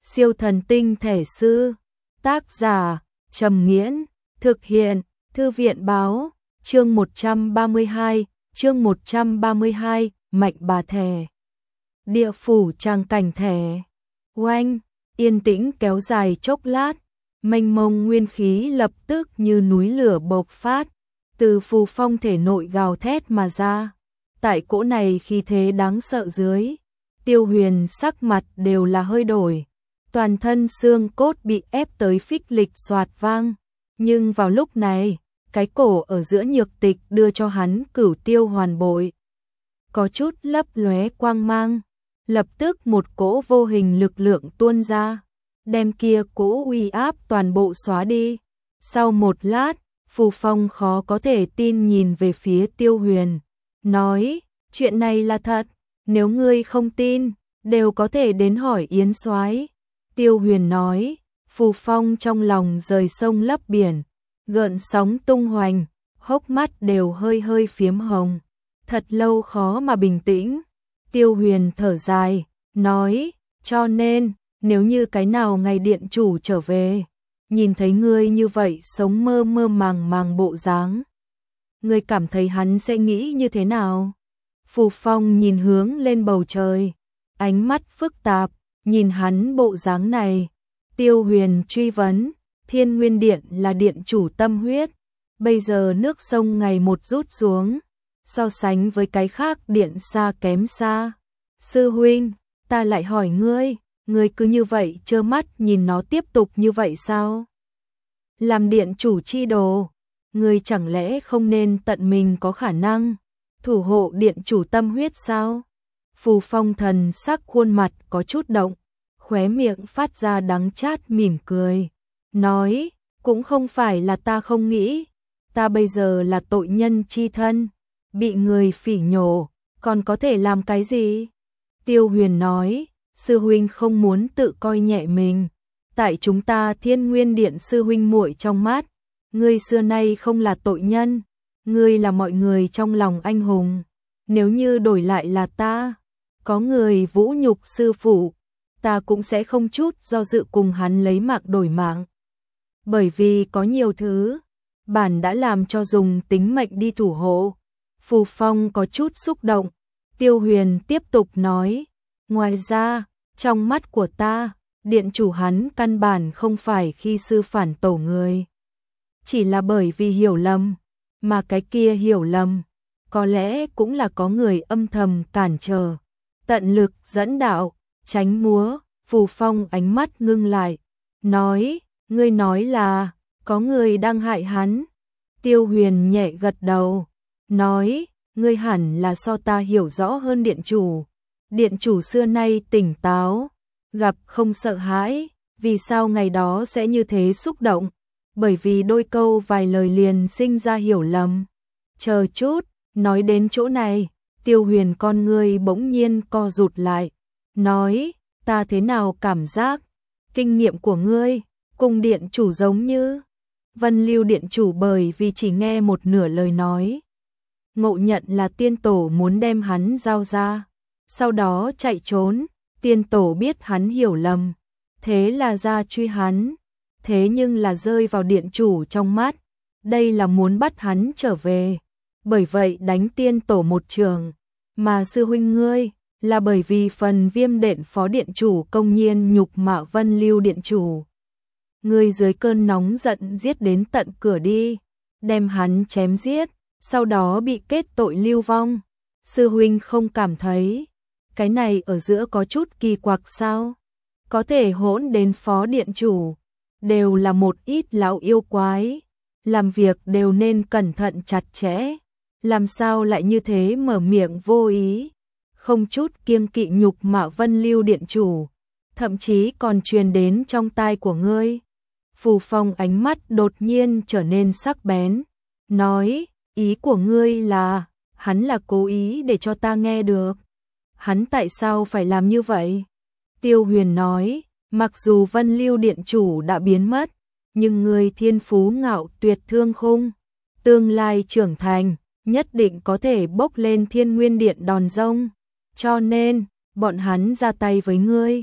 Siêu thần tinh thể sư. Tác giả Trầm Nghiễn. Thực hiện Thư viện báo. Chương 132, Mạnh bà thẻ. Địa phủ trang cảnh thẻ. Oanh, yên tĩnh kéo dài chốc lát, mênh mông nguyên khí lập tức như núi lửa bộc phát, từ phù phong thể nội gào thét mà ra. Tại cỗ này khí thế đáng sợ dưới, Tiêu Huyền sắc mặt đều là hơi đổi, toàn thân xương cốt bị ép tới phích lịch xoạt vang, nhưng vào lúc này, cái cổ ở giữa nhược tịch đưa cho hắn cửu tiêu hoàn bội. Có chút lấp lóe quang mang, lập tức một cỗ vô hình lực lượng tuôn ra, đem kia cỗ uy áp toàn bộ xóa đi. Sau một lát, Phù Phong khó có thể tin nhìn về phía Tiêu Huyền, nói, chuyện này là thật, nếu ngươi không tin, đều có thể đến hỏi Yến Soái. Tiêu Huyền nói, Phù Phong trong lòng rời sông lấp biển, gợn sóng tung hoành, hốc mắt đều hơi hơi phiếm hồng, thật lâu khó mà bình tĩnh. Tiêu Huyền thở dài, nói, cho nên, nếu như cái nào ngày điện chủ trở về, nhìn thấy ngươi như vậy sống mơ mơ màng màng bộ dáng, ngươi cảm thấy hắn sẽ nghĩ như thế nào? Phù Phong nhìn hướng lên bầu trời, ánh mắt phức tạp, nhìn hắn bộ dáng này. Tiêu Huyền truy vấn, Thiên Nguyên Điện là điện chủ tâm huyết, bây giờ nước sông ngày một rút xuống, so sánh với cái khác điện xa kém xa. Sư huynh, ta lại hỏi ngươi, ngươi cứ như vậy trơ mắt nhìn nó tiếp tục như vậy sao? Làm điện chủ chi đồ, ngươi chẳng lẽ không nên tận mình có khả năng thủ hộ điện chủ tâm huyết sao? Phù Phong thần sắc khuôn mặt có chút động, khóe miệng phát ra đắng chát mỉm cười, nói, cũng không phải là ta không nghĩ, ta bây giờ là tội nhân chi thân, bị người phỉ nhổ, còn có thể làm cái gì? Tiêu Huyền nói, sư huynh không muốn tự coi nhẹ mình, tại chúng ta Thiên Nguyên Điện sư huynh muội trong mắt, ngươi xưa nay không là tội nhân, ngươi là mọi người trong lòng anh hùng, nếu như đổi lại là ta, có người vũ nhục sư phụ, ta cũng sẽ không chút do dự cùng hắn lấy mạng đổi mạng. Bởi vì có nhiều thứ, bản đã làm cho dùng tính mệnh đi thủ hộ. Phù Phong có chút xúc động, Tiêu Huyền tiếp tục nói, ngoài ra, trong mắt của ta, điện chủ hắn căn bản không phải khi sư phản tổ người. Chỉ là bởi vì hiểu lầm, mà cái kia hiểu lầm, có lẽ cũng là có người âm thầm cản trở, tận lực dẫn đạo, tránh múa. Phù Phong ánh mắt ngưng lại, nói, ngươi nói là, có người đang hại hắn. Tiêu Huyền nhẹ gật đầu, nói, ngươi hẳn là so ta hiểu rõ hơn điện chủ. Điện chủ xưa nay tỉnh táo, gặp không sợ hãi, vì sao ngày đó sẽ như thế xúc động? Bởi vì đôi câu vài lời liền sinh ra hiểu lầm. Chờ chút, nói đến chỗ này, Tiêu Huyền con ngươi bỗng nhiên co rụt lại, nói, ta thế nào cảm giác, kinh nghiệm của ngươi, cùng điện chủ giống như Vân Lưu điện chủ bởi vì chỉ nghe một nửa lời nói. Ngộ nhận là tiên tổ muốn đem hắn giao ra, sau đó chạy trốn, tiên tổ biết hắn hiểu lầm, thế là ra truy hắn, thế nhưng là rơi vào điện chủ trong mắt, đây là muốn bắt hắn trở về, bởi vậy đánh tiên tổ một trường, mà sư huynh ngươi, là bởi vì phần Viêm Đện phó điện chủ công nhiên nhục mạ Vân Lưu điện chủ. Ngươi dưới cơn nóng giận giết đến tận cửa đi, đem hắn chém giết, sau đó bị kết tội lưu vong. Sư huynh không cảm thấy cái này ở giữa có chút kỳ quặc sao? Có thể hỗn đến phó điện chủ, đều là một ít lão yêu quái, làm việc đều nên cẩn thận chặt chẽ, làm sao lại như thế mở miệng vô ý, không chút kiêng kỵ nhục mạ Vân Lưu điện chủ, thậm chí còn truyền đến trong tai của ngươi. Phù Phong ánh mắt đột nhiên trở nên sắc bén, nói, ý của ngươi là, hắn là cố ý để cho ta nghe được. Hắn tại sao phải làm như vậy? Tiêu Huyền nói, mặc dù Vân Lưu điện chủ đã biến mất, nhưng ngươi thiên phú ngạo tuyệt thương khung, tương lai trưởng thành, nhất định có thể bốc lên Thiên Nguyên Điện đòn rông. Cho nên, bọn hắn ra tay với ngươi,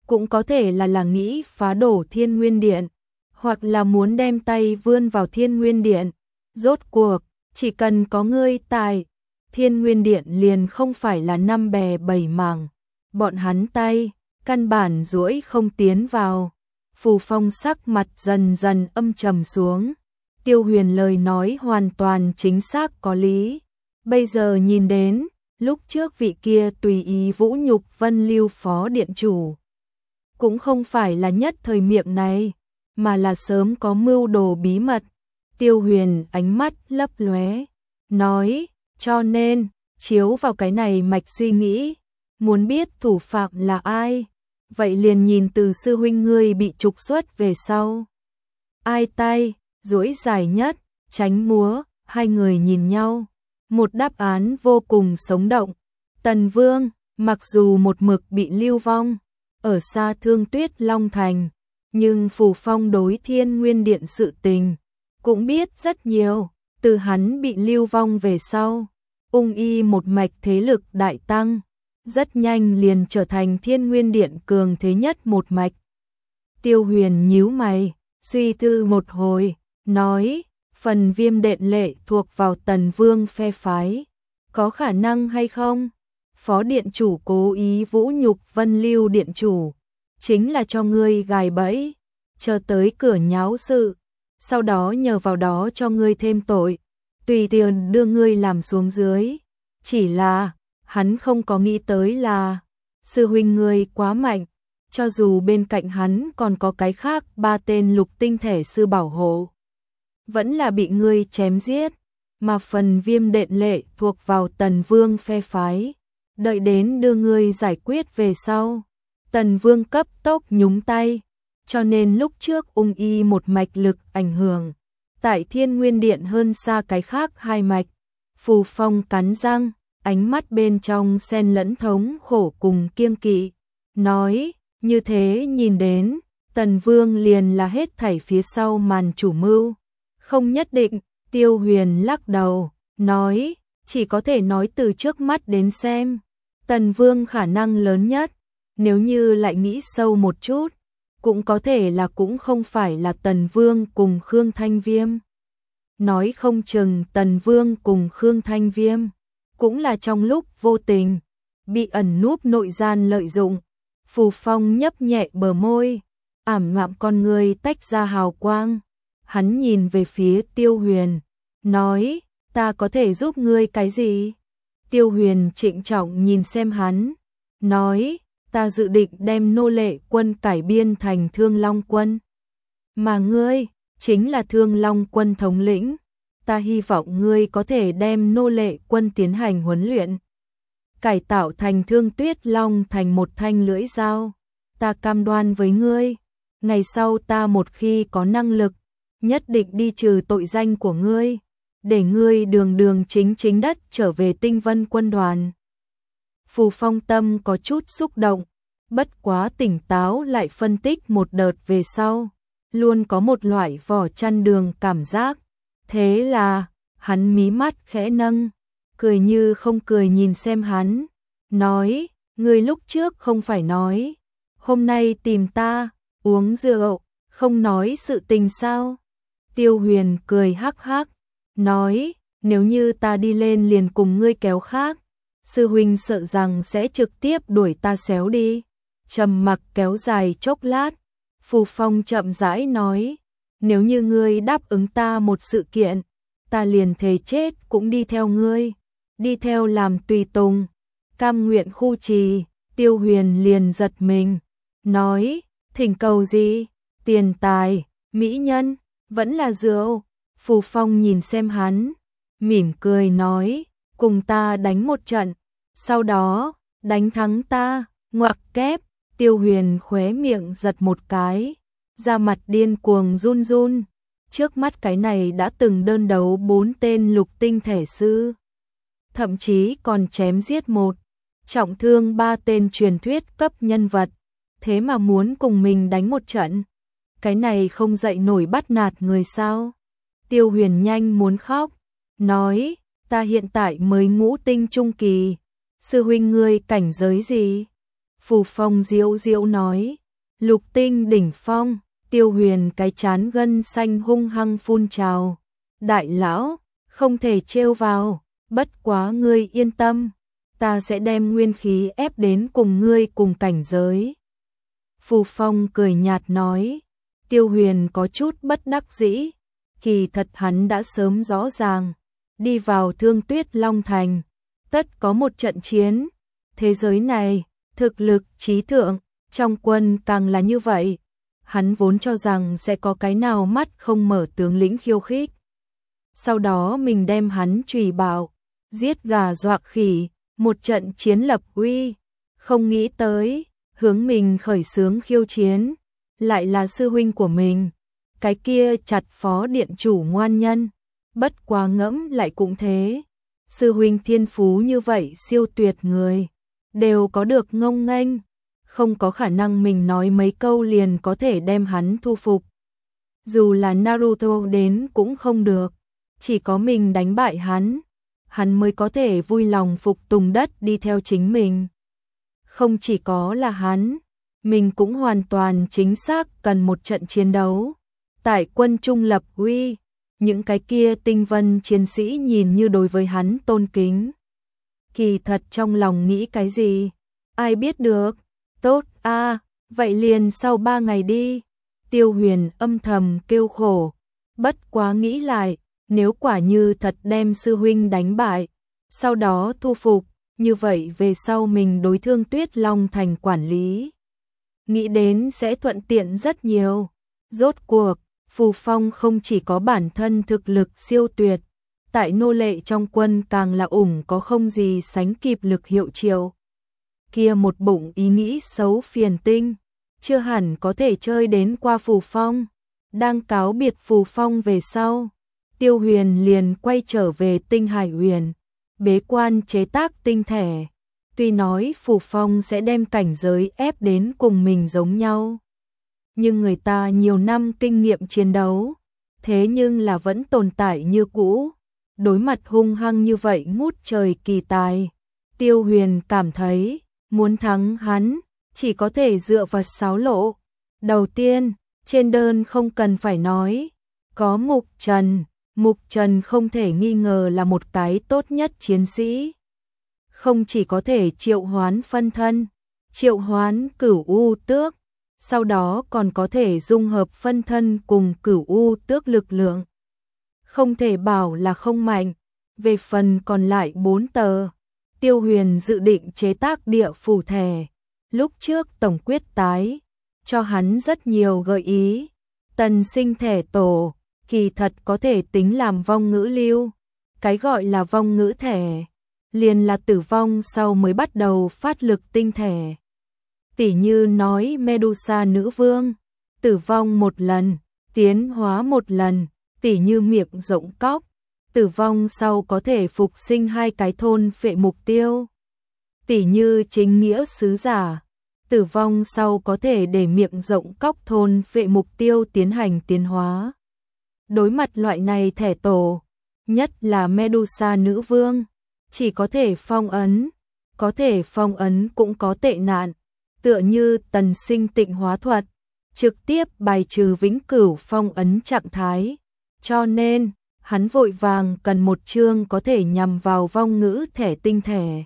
cũng có thể là nghĩ phá đổ Thiên Nguyên Điện, hoặc là muốn đem tay vươn vào Thiên Nguyên Điện. Rốt cuộc, chỉ cần có ngươi tại, Thiên Nguyên Điện liền không phải là năm bè bảy mảng, bọn hắn tay, căn bản duỗi không tiến vào. Phù Phong sắc mặt dần dần âm trầm xuống. Tiêu Huyền lời nói hoàn toàn chính xác có lý. Bây giờ nhìn đến, lúc trước vị kia tùy ý vũ nhục Vân Lưu phó điện chủ, cũng không phải là nhất thời miệng này, mà là sớm có mưu đồ bí mật. Tiêu Huyền ánh mắt lấp lóe, nói, cho nên, chiếu vào cái này mạch suy nghĩ, muốn biết thủ phạm là ai, vậy liền nhìn từ sư huynh ngươi bị trục xuất về sau. Ai tay, duỗi dài nhất, tránh múa, hai người nhìn nhau. Một đáp án vô cùng sống động. Tần Vương, mặc dù một mực bị lưu vong, ở xa Thương Tuyết Long Thành, nhưng Phù Phong đối Thiên Nguyên Điện sự tình, cũng biết rất nhiều. Từ hắn bị lưu vong về sau, ung y một mạch thế lực đại tăng, rất nhanh liền trở thành Thiên Nguyên Điện cường thế nhất một mạch. Tiêu Huyền nhíu mày, suy tư một hồi, nói, phần Viêm Đện Lệ thuộc vào Tần Vương phe phái, có khả năng hay không? Phó điện chủ cố ý vũ nhục Vân Lưu điện chủ, chính là cho ngươi gài bẫy, chờ tới cửa nháo sự, sau đó nhờ vào đó cho ngươi thêm tội, tùy tiện đưa ngươi làm xuống dưới. Chỉ là, hắn không có nghĩ tới là, sư huynh ngươi quá mạnh, cho dù bên cạnh hắn còn có cái khác 3 tên lục tinh thể sư bảo hộ, vẫn là bị ngươi chém giết, mà phần Viêm Đện Lệ thuộc vào Tần Vương phe phái, đợi đến đưa ngươi giải quyết về sau. Tần Vương cấp tốc nhúng tay, cho nên lúc trước ung y một mạch lực ảnh hưởng, tại Thiên Nguyên Điện hơn xa cái khác hai mạch. Phù Phong cắn răng, ánh mắt bên trong xen lẫn thống khổ cùng kiêng kỵ, nói, như thế nhìn đến, Tần Vương liền là hết thảy phía sau màn chủ mưu. Không nhất định, Tiêu Huyền lắc đầu, nói, chỉ có thể nói từ trước mắt đến xem. Tần Vương khả năng lớn nhất, nếu như lại nghĩ sâu một chút, cũng có thể là cũng không phải là Tần Vương cùng Khương Thanh Viêm. Nói không chừng Tần Vương cùng Khương Thanh Viêm, cũng là trong lúc vô tình, bị ẩn núp nội gian lợi dụng. Phù Phong nhấp nhẹ bờ môi, ảm đạm con người tách ra hào quang. Hắn nhìn về phía Tiêu Huyền, nói, ta có thể giúp ngươi cái gì? Tiêu Huyền trịnh trọng nhìn xem hắn, nói, ta dự định đem nô lệ quân cải biên thành Thương Long quân. Mà ngươi, chính là Thương Long quân thống lĩnh. Ta hy vọng ngươi có thể đem nô lệ quân tiến hành huấn luyện, cải tạo thành Thương Tuyết Long thành một thanh lưỡi dao. Ta cam đoan với ngươi, ngày sau ta một khi có năng lực, nhất định đi trừ tội danh của ngươi, để ngươi đường đường chính chính đất trở về Tinh Vân quân đoàn. Phù Phong tâm có chút xúc động, bất quá tỉnh táo lại phân tích một đợt về sau, luôn có một loại vỏ chăn đường cảm giác. Thế là, hắn mí mắt khẽ nâng, cười như không cười nhìn xem hắn, nói, ngươi lúc trước không phải nói, hôm nay tìm ta, uống rượu, không nói sự tình sao? Tiêu Huyền cười hắc hắc, nói, nếu như ta đi lên liền cùng ngươi kéo khác, sư huynh sợ rằng sẽ trực tiếp đuổi ta xéo đi. Trầm mặc kéo dài chốc lát, Phù Phong chậm rãi nói, nếu như ngươi đáp ứng ta một sự kiện, ta liền thề chết cũng đi theo ngươi, đi theo làm tùy tùng, cam nguyện khu trì. Tiêu Huyền liền giật mình, nói, thỉnh cầu gì? Tiền tài, mỹ nhân, vẫn là rượu? Phù Phong nhìn xem hắn, mỉm cười nói, cùng ta đánh một trận, sau đó, đánh thắng ta, ngoặc kép. Tiêu Huyền khóe miệng giật một cái, da mặt điên cuồng run run. Trước mắt cái này đã từng đơn đấu 4 tên lục tinh thể sư, thậm chí còn chém giết một, trọng thương 3 tên truyền thuyết cấp nhân vật, thế mà muốn cùng mình đánh một trận. Cái này không dậy nổi bắt nạt người sao? Tiêu Huyền nhanh muốn khóc, nói, ta hiện tại mới ngũ tinh trung kỳ, sư huynh ngươi cảnh giới gì? Phù Phong diễu diễu nói. Lục tinh đỉnh phong. Tiêu Huyền cái chán gân xanh hung hăng phun trào. Đại lão, không thể trêu vào, bất quá ngươi yên tâm, ta sẽ đem nguyên khí ép đến cùng ngươi cùng cảnh giới. Phù Phong cười nhạt nói. Tiêu Huyền có chút bất đắc dĩ, kỳ thật hắn đã sớm rõ ràng, đi vào Thương Tuyết Long Thành, tất có một trận chiến. Thế giới này, thực lực trí thượng, trong quân càng là như vậy. Hắn vốn cho rằng sẽ có cái nào mắt không mở tướng lĩnh khiêu khích. Sau đó mình đem hắn trùy bạo, giết gà dọa khỉ, một trận chiến lập uy. Không nghĩ tới, hướng mình khởi xướng khiêu chiến, lại là sư huynh của mình. Cái kia chặt phó điện chủ ngoan nhân, bất quá ngẫm lại cũng thế. Sư huynh thiên phú như vậy siêu tuyệt người, đều có được ngông nghênh. Không có khả năng mình nói mấy câu liền có thể đem hắn thu phục. Dù là Naruto đến cũng không được, chỉ có mình đánh bại hắn mới có thể vui lòng phục tùng đất đi theo chính mình. Không chỉ có là hắn, mình cũng hoàn toàn chính xác cần một trận chiến đấu. Tại quân trung lập uy, những cái kia tinh vân chiến sĩ nhìn như đối với hắn tôn kính. Kỳ thật trong lòng nghĩ cái gì, ai biết được. Tốt a, vậy liền sau 3 ngày đi. Tiêu Huyền âm thầm kêu khổ, bất quá nghĩ lại, nếu quả như thật đem sư huynh đánh bại, sau đó thu phục, như vậy về sau mình đối Thương Tuyết Long Thành quản lý, nghĩ đến sẽ thuận tiện rất nhiều. Rốt cuộc, Phù Phong không chỉ có bản thân thực lực siêu tuyệt, tại nô lệ trong quân càng là có không gì sánh kịp lực hiệu triệu. Kia một bụng ý nghĩ xấu phiền tinh, chưa hẳn có thể chơi đến qua Phù Phong. Đang cáo biệt Phù Phong về sau, Tiêu Huyền liền quay trở về Tinh Hải Huyền, bế quan chế tác tinh thể. Tuy nói Phù Phong sẽ đem cảnh giới ép đến cùng mình giống nhau, nhưng người ta nhiều năm kinh nghiệm chiến đấu, thế nhưng là vẫn tồn tại như cũ. Đối mặt hung hăng như vậy ngút trời kỳ tài, Tiêu Huyền cảm thấy muốn thắng hắn, chỉ có thể dựa vào 6 lộ. Đầu tiên, trên đơn không cần phải nói, có Mục Trần. Mục Trần không thể nghi ngờ là một cái tốt nhất chiến sĩ. Không chỉ có thể triệu hoán phân thân, triệu hoán Cửu U Tước, sau đó còn có thể dung hợp phân thân cùng Cửu U Tước lực lượng. Không thể bảo là không mạnh. Về phần còn lại 4 tờ, Tiêu Huyền dự định chế tác địa phủ thẻ. Lúc trước tổng quyết tái cho hắn rất nhiều gợi ý. Tần sinh thẻ tổ, kỳ thật có thể tính làm vong ngữ lưu. Cái gọi là vong ngữ thẻ, liền là tử vong sau mới bắt đầu phát lực tinh thẻ. Tỉ như nói Medusa nữ vương, tử vong một lần, tiến hóa một lần. Tỉ như miệng rộng cóc, tử vong sau có thể phục sinh 2 cái thôn phệ mục tiêu. Tỉ như chính nghĩa sứ giả, tử vong sau có thể để miệng rộng cóc thôn phệ mục tiêu tiến hành tiến hóa. Đối mặt loại này thẻ tổ, nhất là Medusa nữ vương, chỉ có thể phong ấn. Có thể phong ấn cũng có tệ nạn, tựa như tần sinh tịnh hóa thuật, trực tiếp bài trừ vĩnh cửu phong ấn trạng thái. Cho nên, hắn vội vàng cần một chương có thể nhằm vào vong ngữ thẻ tinh thẻ.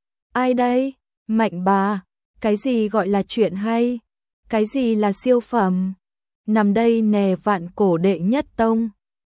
Ai đây? Mạnh bà, cái gì gọi là chuyện hay? Cái gì là siêu phẩm? Nằm đây nè vạn cổ đệ nhất tông.